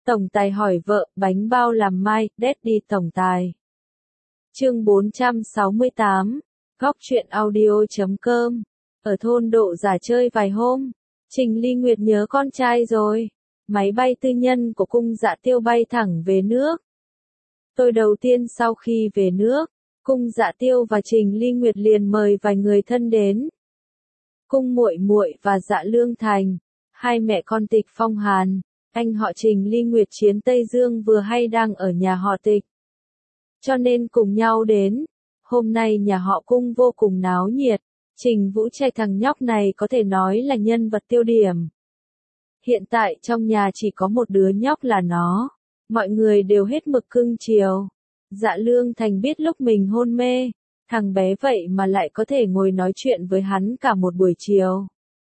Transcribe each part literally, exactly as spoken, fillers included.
Tổng tài hỏi vợ, bánh bao làm mai, Daddy tổng tài. Chương bốn trăm sáu mươi tám, Góc truyện audio chấm com. Ở thôn Độ Giả chơi vài hôm, Trình Ly Nguyệt nhớ con trai rồi. Máy bay tư nhân của Cung Dạ Tiêu bay thẳng về nước. Tôi đầu tiên sau khi về nước, Cung Dạ Tiêu và Trình Ly Nguyệt liền mời vài người thân đến. Cung Muội Muội và Dạ Lương Thành, hai mẹ con Tịch Phong Hàn, anh họ Trình Ly Nguyệt chiến Tây Dương vừa hay đang ở nhà họ Tịch. Cho nên cùng nhau đến. Hôm nay nhà họ Cung vô cùng náo nhiệt. Trình Vũ Trạch thằng nhóc này có thể nói là nhân vật tiêu điểm. Hiện tại trong nhà chỉ có một đứa nhóc là nó. Mọi người đều hết mực cưng chiều. Dạ Lương Thành biết lúc mình hôn mê, thằng bé vậy mà lại có thể ngồi nói chuyện với hắn cả một buổi chiều.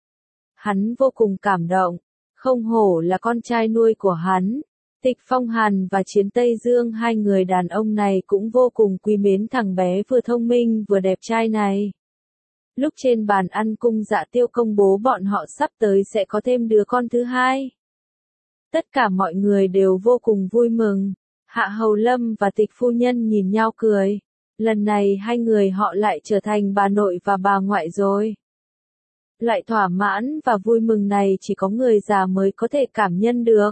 Hắn vô cùng cảm động, không hổ là con trai nuôi của hắn. Tịch Phong Hàn và Chiến Tây Dương, hai người đàn ông này cũng vô cùng quý mến thằng bé vừa thông minh vừa đẹp trai này. Lúc trên bàn ăn Cung Dạ Tiêu công bố bọn họ sắp tới sẽ có thêm đứa con thứ hai. Tất cả mọi người đều vô cùng vui mừng. Hạ Hầu Lâm và Tịch phu nhân nhìn nhau cười. Lần này hai người họ lại trở thành bà nội và bà ngoại rồi. Loại thỏa mãn và vui mừng này chỉ có người già mới có thể cảm nhận được.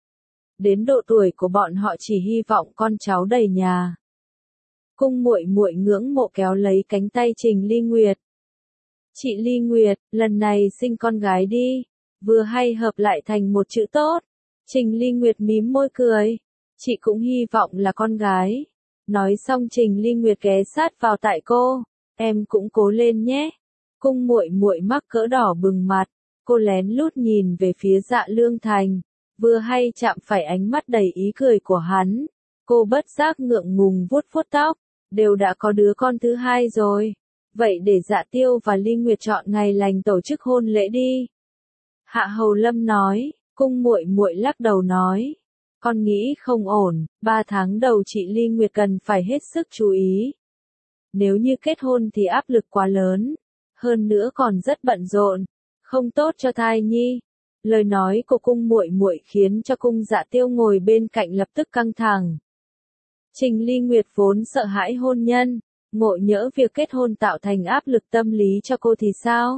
Đến độ tuổi của bọn họ chỉ hy vọng con cháu đầy nhà. Cung Muội Muội ngưỡng mộ kéo lấy cánh tay Trình Ly Nguyệt. Chị Ly Nguyệt, lần này sinh con gái đi, vừa hay hợp lại thành một chữ tốt. Trình Ly Nguyệt mím môi cười. Chị cũng hy vọng là con gái. Nói xong Trình Ly Nguyệt ghé sát vào tại cô. Em cũng cố lên nhé. Cung Muội Muội mắc cỡ đỏ bừng mặt. Cô lén lút nhìn về phía Dạ Lương Thành. Vừa hay chạm phải ánh mắt đầy ý cười của hắn. Cô bất giác ngượng ngùng vuốt vuốt tóc. Đều đã có đứa con thứ hai rồi. Vậy để Dạ Tiêu và Ly Nguyệt chọn ngày lành tổ chức hôn lễ đi. Hạ Hầu Lâm nói. Cung Muội Muội lắc đầu nói. Con nghĩ không ổn, ba tháng đầu chị Ly Nguyệt cần phải hết sức chú ý. Nếu như kết hôn thì áp lực quá lớn. Hơn nữa còn rất bận rộn. Không tốt cho thai nhi. Lời nói của Cung Muội Muội khiến cho Cung Dạ Tiêu ngồi bên cạnh lập tức căng thẳng. Trình Ly Nguyệt vốn sợ hãi hôn nhân, ngộ nhỡ việc kết hôn tạo thành áp lực tâm lý cho cô thì sao?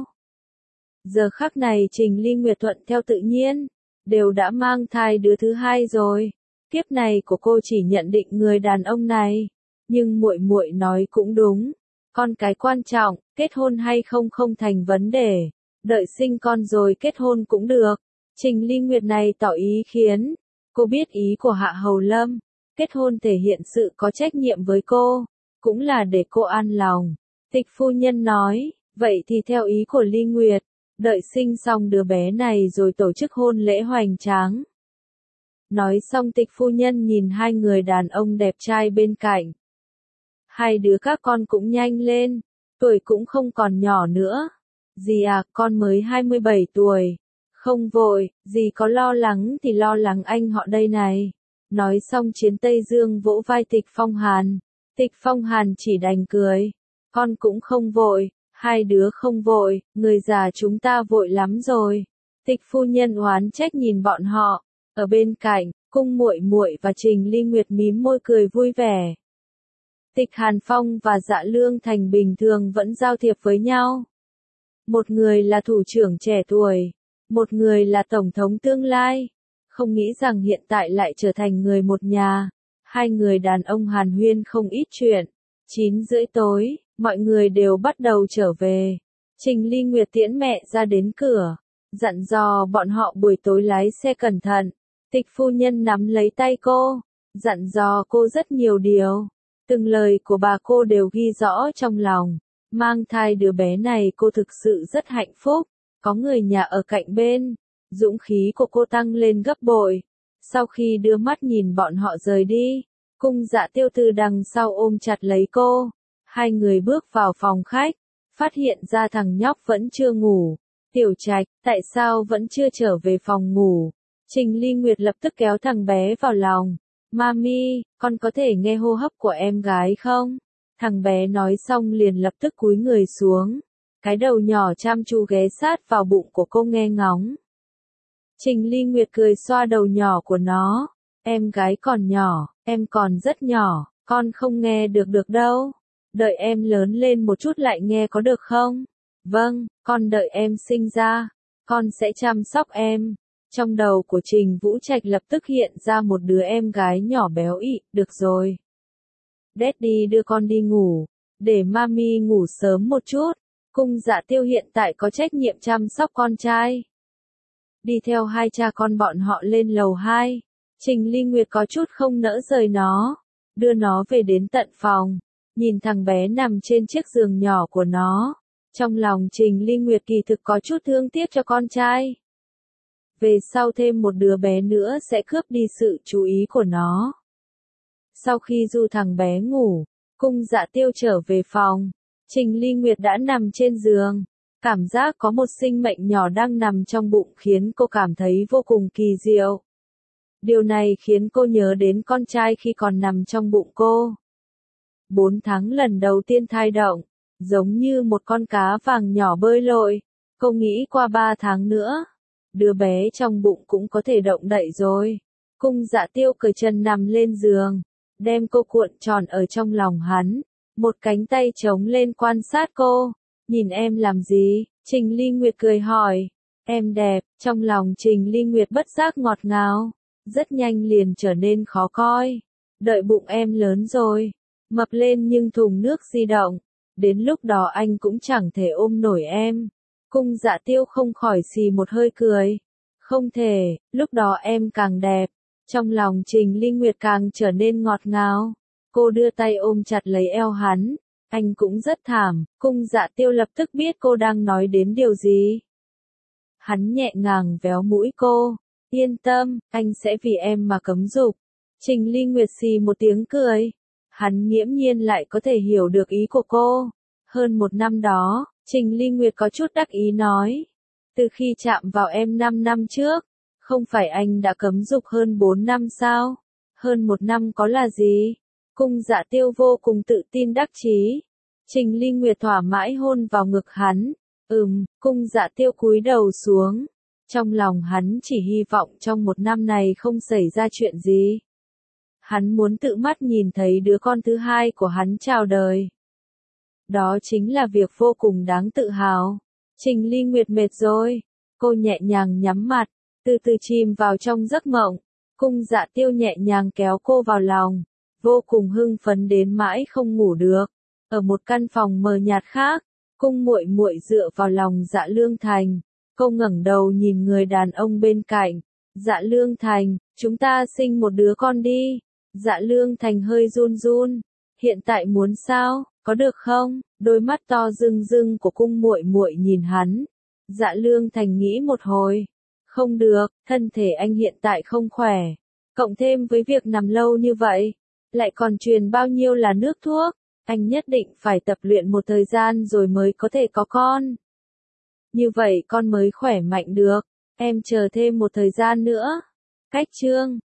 Giờ khắc này Trình Ly Nguyệt thuận theo tự nhiên, đều đã mang thai đứa thứ hai rồi. Kiếp này của cô chỉ nhận định người đàn ông này, nhưng Muội Muội nói cũng đúng, con cái quan trọng, kết hôn hay không không thành vấn đề. Đợi sinh con rồi kết hôn cũng được. Trình Ly Nguyệt này tỏ ý khiến. Cô biết ý của Hạ Hầu Lâm. Kết hôn thể hiện sự có trách nhiệm với cô. Cũng là để cô an lòng. Tịch phu nhân nói. Vậy thì theo ý của Ly Nguyệt. Đợi sinh xong đứa bé này rồi tổ chức hôn lễ hoành tráng. Nói xong tịch phu nhân nhìn hai người đàn ông đẹp trai bên cạnh. Hai đứa các con cũng nhanh lên. Tuổi cũng không còn nhỏ nữa. Dì à, con mới hai mươi bảy tuổi. Không vội, dì có lo lắng thì lo lắng anh họ đây này. Nói xong Chiến Tây Dương vỗ vai Tịch Phong Hàn. Tịch Phong Hàn chỉ đành cười. Con cũng không vội, hai đứa không vội, người già chúng ta vội lắm rồi. Tịch phu nhân oán trách nhìn bọn họ. Ở bên cạnh, Cung Muội Muội và Trình Ly Nguyệt mím môi cười vui vẻ. Tịch Hàn Phong và Dạ Lương Thành bình thường vẫn giao thiệp với nhau. Một người là thủ trưởng trẻ tuổi, một người là tổng thống tương lai. Không nghĩ rằng hiện tại lại trở thành người một nhà. Hai người đàn ông hàn huyên không ít chuyện. Chín rưỡi tối, mọi người đều bắt đầu trở về. Trình Ly Nguyệt tiễn mẹ ra đến cửa, dặn dò bọn họ buổi tối lái xe cẩn thận. Tịch phu nhân nắm lấy tay cô, dặn dò cô rất nhiều điều. Từng lời của bà cô đều ghi rõ trong lòng. Mang thai đứa bé này cô thực sự rất hạnh phúc, có người nhà ở cạnh bên, dũng khí của cô tăng lên gấp bội. Sau khi đưa mắt nhìn bọn họ rời đi, Cung Dạ Tiêu từ đằng sau ôm chặt lấy cô. Hai người bước vào phòng khách, phát hiện ra thằng nhóc vẫn chưa ngủ. Tiểu Trạch, tại sao vẫn chưa trở về phòng ngủ? Trình Ly Nguyệt lập tức kéo thằng bé vào lòng. Mami, con có thể nghe hô hấp của em gái không? Thằng bé nói xong liền lập tức cúi người xuống. Cái đầu nhỏ chăm chú ghé sát vào bụng của cô nghe ngóng. Trình Ly Nguyệt cười xoa đầu nhỏ của nó. Em gái còn nhỏ, em còn rất nhỏ, con không nghe được được đâu. Đợi em lớn lên một chút lại nghe có được không? Vâng, con đợi em sinh ra, con sẽ chăm sóc em. Trong đầu của Trình Vũ Trạch lập tức hiện ra một đứa em gái nhỏ béo ị, được rồi. Daddy đưa con đi ngủ, để mami ngủ sớm một chút. Cung Dạ Tiêu hiện tại có trách nhiệm chăm sóc con trai. Đi theo hai cha con bọn họ lên lầu hai, Trình Ly Nguyệt có chút không nỡ rời nó, đưa nó về đến tận phòng, nhìn thằng bé nằm trên chiếc giường nhỏ của nó. Trong lòng Trình Ly Nguyệt kỳ thực có chút thương tiếc cho con trai. Về sau thêm một đứa bé nữa sẽ cướp đi sự chú ý của nó. Sau khi du thằng bé ngủ, Cung Dạ Tiêu trở về phòng, Trình Ly Nguyệt đã nằm trên giường. Cảm giác có một sinh mệnh nhỏ đang nằm trong bụng khiến cô cảm thấy vô cùng kỳ diệu. Điều này khiến cô nhớ đến con trai khi còn nằm trong bụng cô. Bốn tháng lần đầu tiên thai động, giống như một con cá vàng nhỏ bơi lội. Cô nghĩ qua ba tháng nữa, đứa bé trong bụng cũng có thể động đậy rồi. Cung Dạ Tiêu cởi chân nằm lên giường, đem cô cuộn tròn ở trong lòng hắn, một cánh tay chống lên quan sát cô. Nhìn em làm gì? Trình Ly Nguyệt cười hỏi. Em đẹp, trong lòng Trình Ly Nguyệt bất giác ngọt ngào, rất nhanh liền trở nên khó coi. Đợi bụng em lớn rồi, mập lên nhưng thùng nước di động, đến lúc đó anh cũng chẳng thể ôm nổi em. Cung Dạ Tiêu không khỏi xì một hơi cười. Không thể, lúc đó em càng đẹp. Trong lòng Trình Ly Nguyệt càng trở nên ngọt ngào. Cô đưa tay ôm chặt lấy eo hắn. Anh cũng rất thảm. Cung Dạ Tiêu lập tức biết cô đang nói đến điều gì. Hắn nhẹ nhàng véo mũi cô. Yên tâm, anh sẽ vì em mà cấm dục. Trình Ly Nguyệt xì một tiếng cười. Hắn nghiễm nhiên lại có thể hiểu được ý của cô. Hơn một năm đó, Trình Ly Nguyệt có chút đắc ý nói. Từ khi chạm vào em năm năm trước, không phải anh đã cấm dục hơn bốn năm sao? Hơn một năm có là gì? Cung Dạ Tiêu vô cùng tự tin đắc chí. Trình Ly Nguyệt thỏa mãi hôn vào ngực hắn. Ừm, Cung Dạ Tiêu cúi đầu xuống. Trong lòng hắn chỉ hy vọng trong một năm này không xảy ra chuyện gì. Hắn muốn tự mắt nhìn thấy đứa con thứ hai của hắn chào đời. Đó chính là việc vô cùng đáng tự hào. Trình Ly Nguyệt mệt rồi. Cô nhẹ nhàng nhắm mặt, từ từ chìm vào trong giấc mộng. Cung Dạ Tiêu nhẹ nhàng kéo cô vào lòng, vô cùng hưng phấn đến mãi không ngủ được. Ở một căn phòng mờ nhạt khác, Cung Muội Muội dựa vào lòng Dạ Lương Thành. Cô ngẩng đầu nhìn người đàn ông bên cạnh. Dạ Lương Thành, chúng ta sinh một đứa con đi. Dạ Lương Thành hơi run run. Hiện tại muốn sao, có được không? Đôi mắt to rưng rưng của Cung Muội Muội nhìn hắn. Dạ Lương Thành nghĩ một hồi. Không được, thân thể anh hiện tại không khỏe. Cộng thêm với việc nằm lâu như vậy, lại còn truyền bao nhiêu là nước thuốc. Anh nhất định phải tập luyện một thời gian rồi mới có thể có con. Như vậy con mới khỏe mạnh được. Em chờ thêm một thời gian nữa. Cách chương